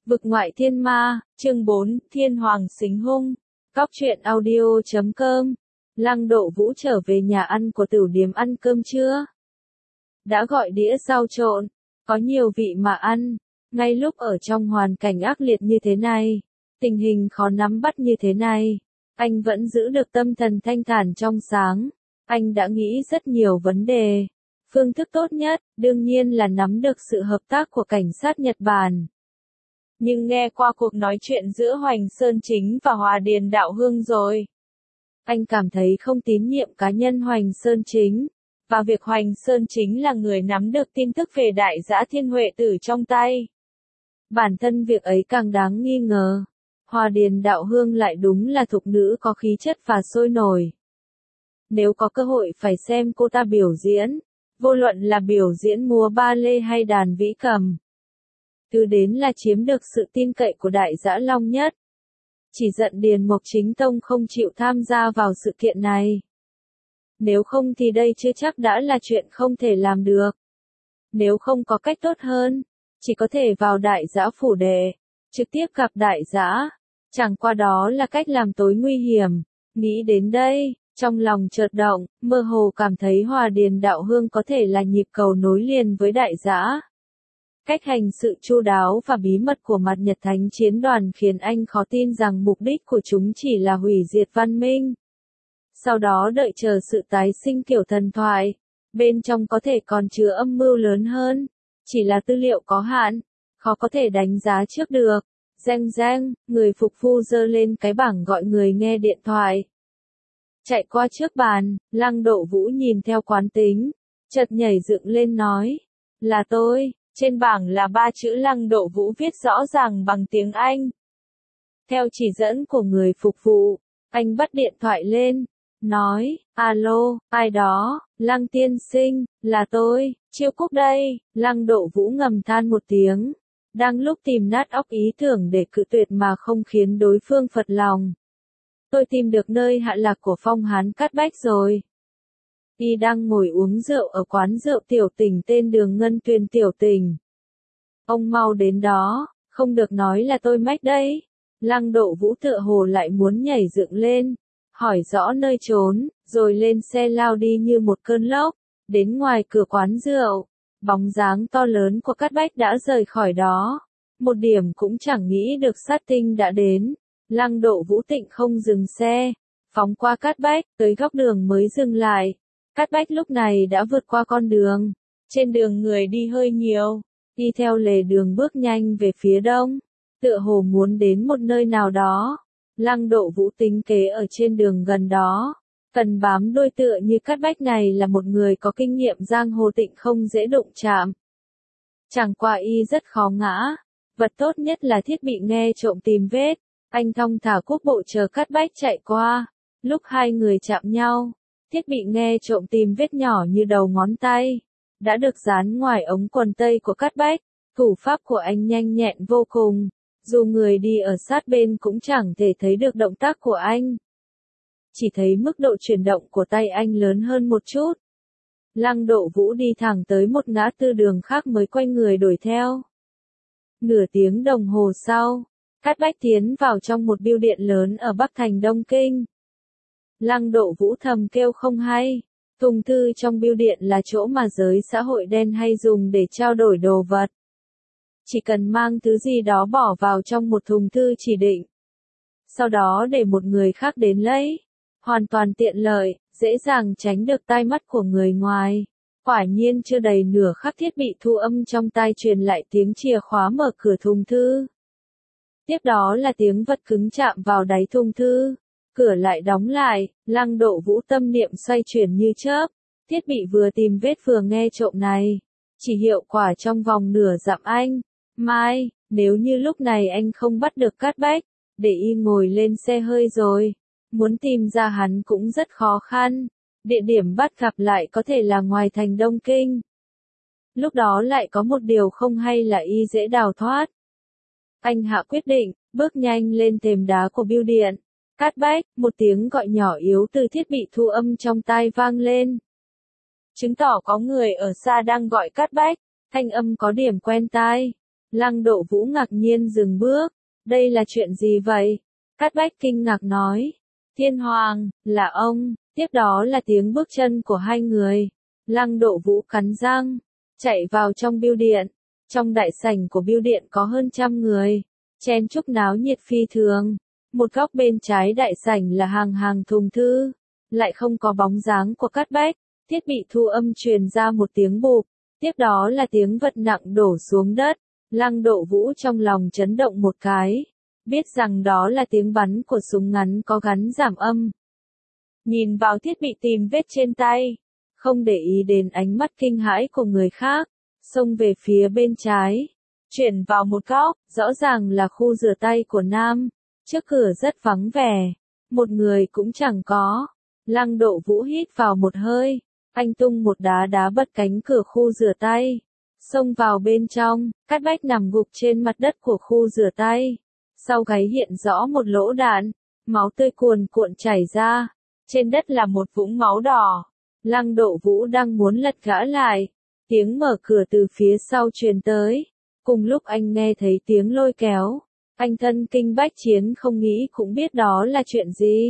Vực ngoại thiên ma, chương 4, Thiên Hoàng Xính Hung. Góc truyện audio.com. Lăng Độ Vũ trở về nhà ăn của Tửu Điếm ăn cơm trưa. Đã gọi đĩa rau trộn, có nhiều vị mà ăn. Ngay lúc ở trong hoàn cảnh ác liệt như thế này, tình hình khó nắm bắt như thế này, anh vẫn giữ được tâm thần thanh thản trong sáng. Anh đã nghĩ rất nhiều vấn đề. Phương thức tốt nhất, đương nhiên là nắm được sự hợp tác của cảnh sát Nhật Bản. Nhưng nghe qua cuộc nói chuyện giữa Hoành Sơn Chính và Hòa Điền Đạo Hương rồi, anh cảm thấy không tín nhiệm cá nhân Hoành Sơn Chính, và việc Hoành Sơn Chính là người nắm được tin tức về Đại Dã Thiên Huệ Tử trong tay. Bản thân việc ấy càng đáng nghi ngờ. Hòa Điền Đạo Hương lại đúng là thục nữ có khí chất và sôi nổi. Nếu có cơ hội phải xem cô ta biểu diễn, vô luận là biểu diễn múa ba lê hay đàn vĩ cầm, thứ đến là chiếm được sự tin cậy của Đại Dã Long Nhất. Chỉ giận Điền Mộc Chính Tông không chịu tham gia vào sự kiện này. Nếu không thì đây chưa chắc đã là chuyện không thể làm được. Nếu không có cách tốt hơn, chỉ có thể vào Đại Dã phủ đệ, trực tiếp gặp Đại Dã. Chẳng qua đó là cách làm tối nguy hiểm. Nghĩ đến đây, trong lòng chợt động, mơ hồ cảm thấy Hòa Điền Đạo Hương có thể là nhịp cầu nối liền với Đại Dã. Cách hành sự chu đáo và bí mật của Mặt Nhật Thánh Chiến Đoàn khiến anh khó tin rằng mục đích của chúng chỉ là hủy diệt văn minh. Sau đó đợi chờ sự tái sinh kiểu thần thoại, bên trong có thể còn chứa âm mưu lớn hơn, chỉ là tư liệu có hạn, khó có thể đánh giá trước được. Reng reng, người phục vụ giơ lên cái bảng gọi người nghe điện thoại. Chạy qua trước bàn, Lăng Độ Vũ nhìn theo quán tính, chợt nhảy dựng lên nói, là tôi. Trên bảng là 3 chữ Lăng Độ Vũ viết rõ ràng bằng tiếng Anh. Theo chỉ dẫn của người phục vụ, anh bắt điện thoại lên, nói, alo, ai đó, Lăng tiên sinh, là tôi, Chiêu Cúc đây. Lăng Độ Vũ ngầm than một tiếng, đang lúc tìm nát óc ý tưởng để cự tuyệt mà không khiến đối phương phật lòng. Tôi tìm được nơi hạ lạc của Phong Hán Cát Bách rồi. Y đang ngồi uống rượu ở quán rượu Tiểu Tình tên Đường Ngân Tuyền Tiểu Tình. Ông mau đến đó, không được nói là tôi mách đấy. Lăng Độ Vũ tựa hồ lại muốn nhảy dựng lên, hỏi rõ nơi trốn, rồi lên xe lao đi như một cơn lốc, đến ngoài cửa quán rượu. Bóng dáng to lớn của Cát Bách đã rời khỏi đó. Một điểm cũng chẳng nghĩ được sát tinh đã đến. Lăng Độ Vũ Tịnh không dừng xe, phóng qua Cát Bách, tới góc đường mới dừng lại. Cát Bách lúc này đã vượt qua con đường. Trên đường người đi hơi nhiều, đi theo lề đường bước nhanh về phía đông, tựa hồ muốn đến một nơi nào đó. Lăng Độ Vũ tính kế ở trên đường gần đó, cần bám đuôi tựa như Cát Bách này là một người có kinh nghiệm giang hồ tịnh không dễ đụng chạm. Chẳng qua y rất khó ngã, vật tốt nhất là thiết bị nghe trộm tìm vết. Anh thong thả quốc bộ chờ Cát Bách chạy qua, lúc hai người chạm nhau, thiết bị nghe trộm tìm vết nhỏ như đầu ngón tay, đã được dán ngoài ống quần tây của Cát Bách. Thủ pháp của anh nhanh nhẹn vô cùng, dù người đi ở sát bên cũng chẳng thể thấy được động tác của anh. Chỉ thấy mức độ chuyển động của tay anh lớn hơn một chút. Lăng Độ Vũ đi thẳng tới một ngã tư đường khác mới quay người đuổi theo. Nửa tiếng đồng hồ sau, Cát Bách tiến vào trong một bưu điện lớn ở Bắc Thành Đông Kinh. Lăng Độ Vũ thầm kêu không hay. Thùng thư trong bưu điện là chỗ mà giới xã hội đen hay dùng để trao đổi đồ vật. Chỉ cần mang thứ gì đó bỏ vào trong một thùng thư chỉ định, sau đó để một người khác đến lấy. Hoàn toàn tiện lợi, dễ dàng tránh được tai mắt của người ngoài. Quả nhiên chưa đầy nửa khắc thiết bị thu âm trong tai truyền lại tiếng chìa khóa mở cửa thùng thư. Tiếp đó là tiếng vật cứng chạm vào đáy thùng thư. Cửa lại đóng lại, Lăng Độ Vũ tâm niệm xoay chuyển như chớp. Thiết bị vừa tìm vết vừa nghe trộm này, chỉ hiệu quả trong vòng nửa dặm anh. Mai, nếu như lúc này anh không bắt được Cát Bách, để y ngồi lên xe hơi rồi, muốn tìm ra hắn cũng rất khó khăn. Địa điểm bắt gặp lại có thể là ngoài thành Đông Kinh. Lúc đó lại có một điều không hay là y dễ đào thoát. Anh hạ quyết định, bước nhanh lên thềm đá của bưu điện. Cát Bách, một tiếng gọi nhỏ yếu từ thiết bị thu âm trong tai vang lên. Chứng tỏ có người ở xa đang gọi Cát Bách, thanh âm có điểm quen tai. Lăng Độ Vũ ngạc nhiên dừng bước. Đây là chuyện gì vậy? Cát Bách kinh ngạc nói. Thiên Hoàng, là ông. Tiếp đó là tiếng bước chân của hai người. Lăng Độ Vũ cắn răng, chạy vào trong bưu điện. Trong đại sảnh của bưu điện có hơn 100 người, chen chúc náo nhiệt phi thường. Một góc bên trái đại sảnh là hàng hàng thùng thư, lại không có bóng dáng của Cát Bách. Thiết bị thu âm truyền ra một tiếng bụp, tiếp đó là tiếng vật nặng đổ xuống đất. Lăng Độ Vũ trong lòng chấn động một cái, biết rằng đó là tiếng bắn của súng ngắn có gắn giảm âm. Nhìn vào thiết bị tìm vết trên tay, không để ý đến ánh mắt kinh hãi của người khác, xông về phía bên trái, chuyển vào một góc, rõ ràng là khu rửa tay của Nam. Trước cửa rất vắng vẻ, một người cũng chẳng có. Lăng Độ Vũ hít vào một hơi, anh tung một đá đá bật cánh cửa khu rửa tay, xông vào bên trong. Cát Bách nằm gục trên mặt đất của khu rửa tay, sau gáy hiện rõ một lỗ đạn, máu tươi cuồn cuộn chảy ra, trên đất là một vũng máu đỏ. Lăng Độ Vũ đang muốn lật gã lại, tiếng mở cửa từ phía sau truyền tới, cùng lúc anh nghe thấy tiếng lôi kéo. Anh thân kinh bách chiến không nghĩ cũng biết đó là chuyện gì.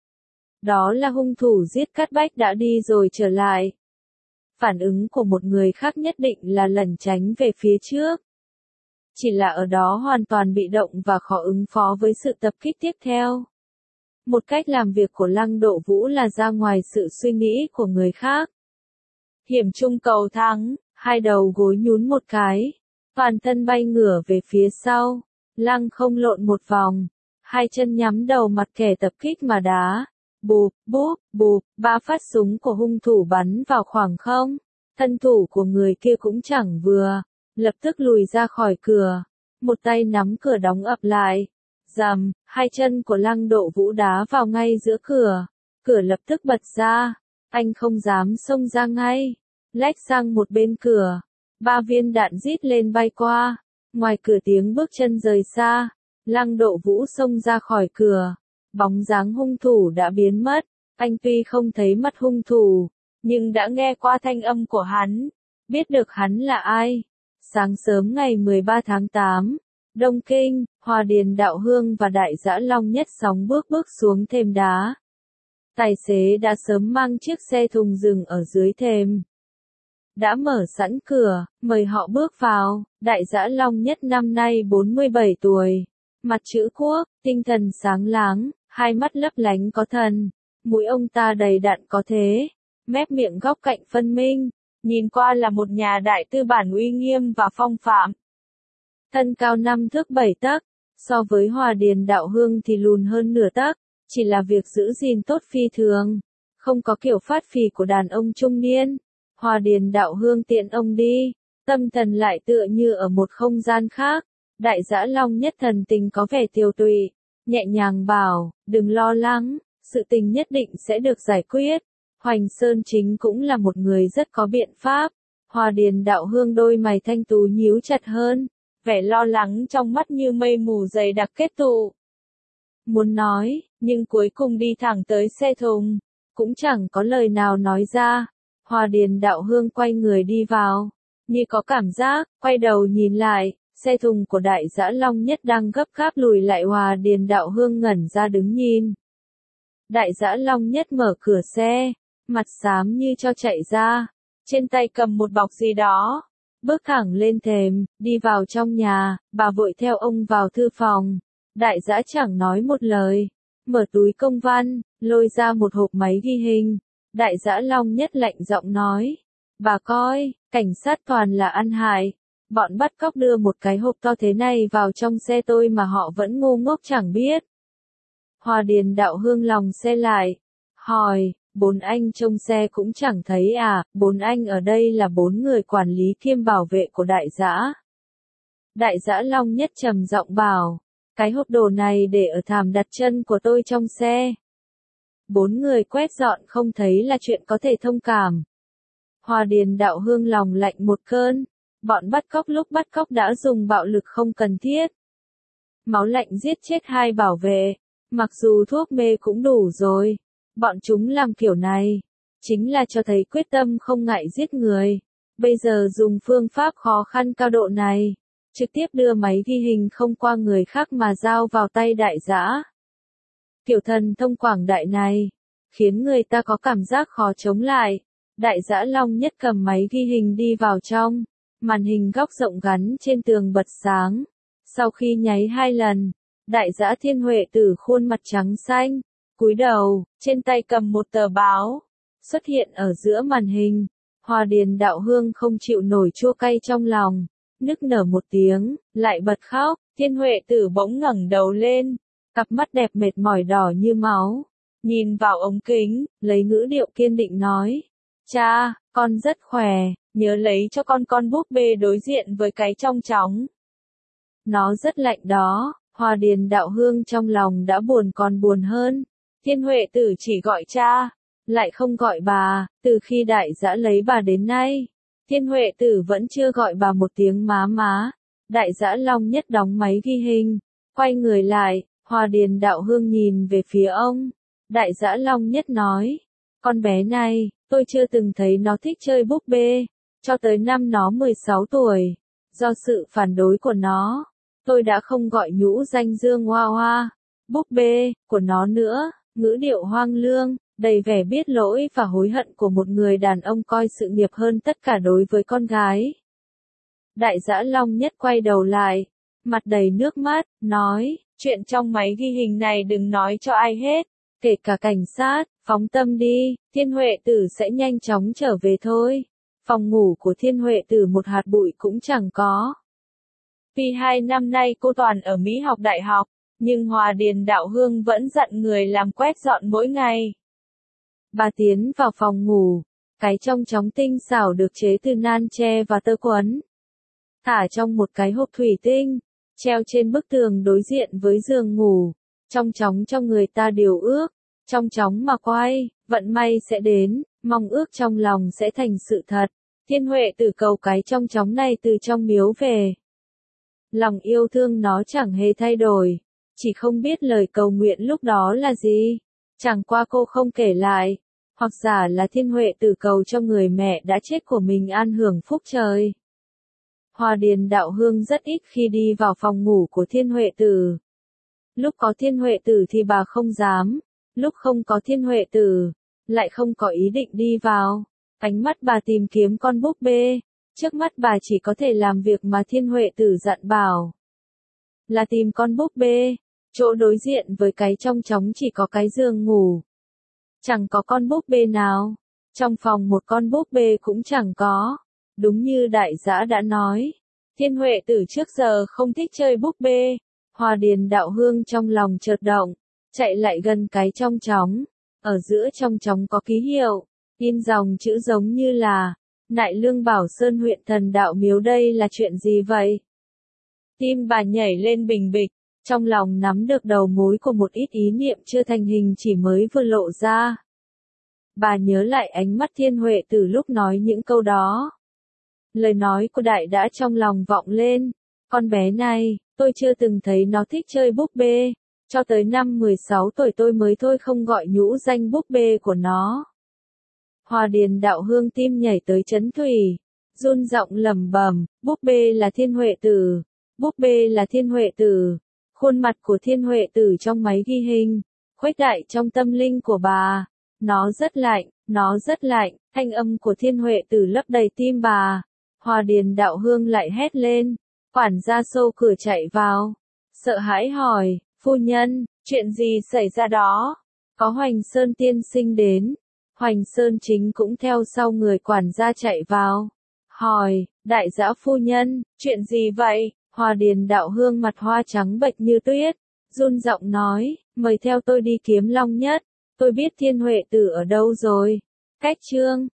Đó là hung thủ giết Cát Bách đã đi rồi trở lại. Phản ứng của một người khác nhất định là lẩn tránh về phía trước. Chỉ là ở đó hoàn toàn bị động và khó ứng phó với sự tập kích tiếp theo. Một cách làm việc của Lăng Độ Vũ là ra ngoài sự suy nghĩ của người khác. Hiểm trung cầu thắng, hai đầu gối nhún một cái, toàn thân bay ngửa về phía sau. Lăng không lộn một vòng, hai chân nhắm đầu mặt kẻ tập kích mà đá. Bụp, búp, bụp, 3 phát súng của hung thủ bắn vào khoảng không. Thân thủ của người kia cũng chẳng vừa, lập tức lùi ra khỏi cửa, một tay nắm cửa đóng ập lại. Rầm, hai chân của Lăng Độ Vũ đá vào ngay giữa cửa, cửa lập tức bật ra, anh không dám xông ra ngay, lách sang một bên cửa, 3 viên đạn rít lên bay qua, ngoài cửa tiếng bước chân rời xa, Lăng Độ Vũ xông ra khỏi cửa, bóng dáng hung thủ đã biến mất, anh tuy không thấy mặt hung thủ, nhưng đã nghe qua thanh âm của hắn, biết được hắn là ai. Sáng sớm ngày 13 tháng 8, Đông Kinh, Hòa Điền Đạo Hương và Đại Dã Long Nhất sóng bước xuống thềm đá. Tài xế đã sớm mang chiếc xe thùng dừng ở dưới thềm. Đã mở sẵn cửa, mời họ bước vào. Đại Dã Long Nhất năm nay 47 tuổi, mặt chữ quốc, tinh thần sáng láng, hai mắt lấp lánh có thần, mũi ông ta đầy đặn có thế, mép miệng góc cạnh phân minh, nhìn qua là một nhà đại tư bản uy nghiêm và phong phạm. Thân cao 5 thước 7 tấc, so với Hòa Điền Đạo Hương thì lùn hơn nửa tấc, chỉ là việc giữ gìn tốt phi thường, không có kiểu phát phì của đàn ông trung niên. Hòa Điền Đạo Hương tiện ông đi, tâm thần lại tựa như ở một không gian khác. Đại Dã Long Nhất thần tình có vẻ tiều tụy, nhẹ nhàng bảo, đừng lo lắng, sự tình nhất định sẽ được giải quyết. Hoành Sơn Chính cũng là một người rất có biện pháp. Hòa Điền Đạo Hương đôi mày thanh tú nhíu chặt hơn, vẻ lo lắng trong mắt như mây mù dày đặc kết tụ. Muốn nói, nhưng cuối cùng đi thẳng tới xe thùng, cũng chẳng có lời nào nói ra. Hòa Điền Đạo Hương quay người đi vào, như có cảm giác, quay đầu nhìn lại, xe thùng của Đại Dã Long Nhất đang gấp gáp lùi lại. Hòa Điền Đạo Hương ngẩn ra đứng nhìn. Đại Dã Long Nhất mở cửa xe, mặt xám như cho chạy ra, trên tay cầm một bọc gì đó, bước thẳng lên thềm, đi vào trong nhà. Bà vội theo ông vào thư phòng. Đại Dã chẳng nói một lời, mở túi công văn, lôi ra một hộp máy ghi hình. Đại Dã Long Nhất lạnh giọng nói, bà coi, cảnh sát toàn là ăn hại, bọn bắt cóc đưa một cái hộp to thế này vào trong xe tôi mà họ vẫn ngu ngốc chẳng biết. Hòa Điền Đạo Hương lòng xe lại, hỏi, 4 anh trông xe cũng chẳng thấy à? 4 anh ở đây là 4 người quản lý kiêm bảo vệ của Đại Dã. Đại Dã Long Nhất trầm giọng bảo, cái hộp đồ này để ở thảm đặt chân của tôi trong xe. 4 người quét dọn không thấy là chuyện có thể thông cảm. Hòa Điền Đạo Hương lòng lạnh một cơn, bọn bắt cóc lúc bắt cóc đã dùng bạo lực không cần thiết. Máu lạnh giết chết 2 bảo vệ, mặc dù thuốc mê cũng đủ rồi, bọn chúng làm kiểu này, chính là cho thấy quyết tâm không ngại giết người. Bây giờ dùng phương pháp khó khăn cao độ này, trực tiếp đưa máy ghi hình không qua người khác mà giao vào tay Đại Dã. Kiểu thần thông quảng đại này, khiến người ta có cảm giác khó chống lại. Đại Dã Long Nhất cầm máy ghi hình đi vào trong, màn hình góc rộng gắn trên tường bật sáng. Sau khi nháy 2 lần, Đại Dã Thiên Huệ Tử khuôn mặt trắng xanh, cúi đầu, trên tay cầm một tờ báo, xuất hiện ở giữa màn hình. Hòa Điền Đạo Hương không chịu nổi chua cay trong lòng, nức nở một tiếng, lại bật khóc. Thiên Huệ Tử bỗng ngẩng đầu lên, cặp mắt đẹp mệt mỏi đỏ như máu, nhìn vào ống kính, lấy ngữ điệu kiên định nói: "Cha, con rất khỏe, nhớ lấy cho con búp bê đối diện với cái trong chóng. Nó rất lạnh đó." Hòa Điền Đạo Hương trong lòng đã buồn còn buồn hơn. Thiên Huệ Tử chỉ gọi cha, lại không gọi bà. Từ khi Đại Dã lấy bà đến nay, Thiên Huệ Tử vẫn chưa gọi bà một tiếng má má. Đại Dã Long Nhất đóng máy ghi hình, quay người lại, Hòa Điền Đạo Hương nhìn về phía ông. Đại Dã Long Nhất nói: "Con bé này, tôi chưa từng thấy nó thích chơi búp bê, cho tới năm nó 16 tuổi. Do sự phản đối của nó, tôi đã không gọi nhũ danh Dương Hoa Hoa, búp bê, của nó nữa." Ngữ điệu hoang lương, đầy vẻ biết lỗi và hối hận của một người đàn ông coi sự nghiệp hơn tất cả đối với con gái. Đại Dã Long Nhất quay đầu lại, mặt đầy nước mắt, nói: "Chuyện trong máy ghi hình này đừng nói cho ai hết, kể cả cảnh sát, phóng tâm đi, Thiên Huệ Tử sẽ nhanh chóng trở về thôi." Phòng ngủ của Thiên Huệ Tử một hạt bụi cũng chẳng có. Vì 2 năm nay cô toàn ở Mỹ học đại học, nhưng Hòa Điền Đạo Hương vẫn dặn người làm quét dọn mỗi ngày. Bà tiến vào phòng ngủ, cái trong chóng tinh xảo được chế từ nan tre và tơ quấn, thả trong một cái hộp thủy tinh, treo trên bức tường đối diện với giường ngủ. Trong chóng cho người ta điều ước, trong chóng mà quay, vận may sẽ đến, mong ước trong lòng sẽ thành sự thật. Thiên Huệ Tử cầu cái trong chóng này từ trong miếu về. Lòng yêu thương nó chẳng hề thay đổi, chỉ không biết lời cầu nguyện lúc đó là gì. Chẳng qua cô không kể lại, hoặc giả là Thiên Huệ Tử cầu cho người mẹ đã chết của mình an hưởng phúc trời. Hòa Điền Đạo Hương rất ít khi đi vào phòng ngủ của Thiên Huệ Tử. Lúc có Thiên Huệ Tử thì bà không dám, lúc không có Thiên Huệ Tử, lại không có ý định đi vào. Ánh mắt bà tìm kiếm con búp bê, trước mắt bà chỉ có thể làm việc mà Thiên Huệ Tử dặn bảo, là tìm con búp bê. Chỗ đối diện với cái trong chóng chỉ có cái giường ngủ, chẳng có con búp bê nào. Trong phòng một con búp bê cũng chẳng có. Đúng như Đại Dã đã nói, Thiên Huệ Tử trước giờ không thích chơi búp bê. Hòa Điền Đạo Hương trong lòng chợt động, chạy lại gần cái trong chóng. Ở giữa trong chóng có ký hiệu, in dòng chữ giống như là: "Nại Lương Bảo Sơn huyện Thần Đạo Miếu." Đây là chuyện gì vậy? Tim bà nhảy lên bình bịch, trong lòng nắm được đầu mối của một ít ý niệm chưa thành hình chỉ mới vừa lộ ra. Bà nhớ lại ánh mắt Thiên Huệ Tử lúc nói những câu đó. Lời nói của Đại đã trong lòng vọng lên: "Con bé này, tôi chưa từng thấy nó thích chơi búp bê, cho tới năm 16 tuổi tôi mới thôi không gọi nhũ danh búp bê của nó." Hòa Điền Đạo Hương tim nhảy tới chấn thủy, run giọng lẩm bẩm: "Búp bê là Thiên Huệ Tử, búp bê là Thiên Huệ Tử." Khuôn mặt của Thiên Huệ Tử trong máy ghi hình, khuếch đại trong tâm linh của bà. "Nó rất lạnh, nó rất lạnh." Thanh âm của Thiên Huệ Tử lấp đầy tim bà. Hòa Điền Đạo Hương lại hét lên. Quản gia xô cửa chạy vào, sợ hãi hỏi: "Phu nhân, chuyện gì xảy ra đó?" "Có Hoành Sơn tiên sinh đến." Hoành Sơn Chính cũng theo sau người quản gia chạy vào, hỏi: "Đại Dã phu nhân, chuyện gì vậy?" Hòa Điền Đạo Hương mặt hoa trắng bệch như tuyết, run giọng nói: "Mời theo tôi đi kiếm Long Nhất, tôi biết Thiên Huệ Tử ở đâu rồi." Cách chương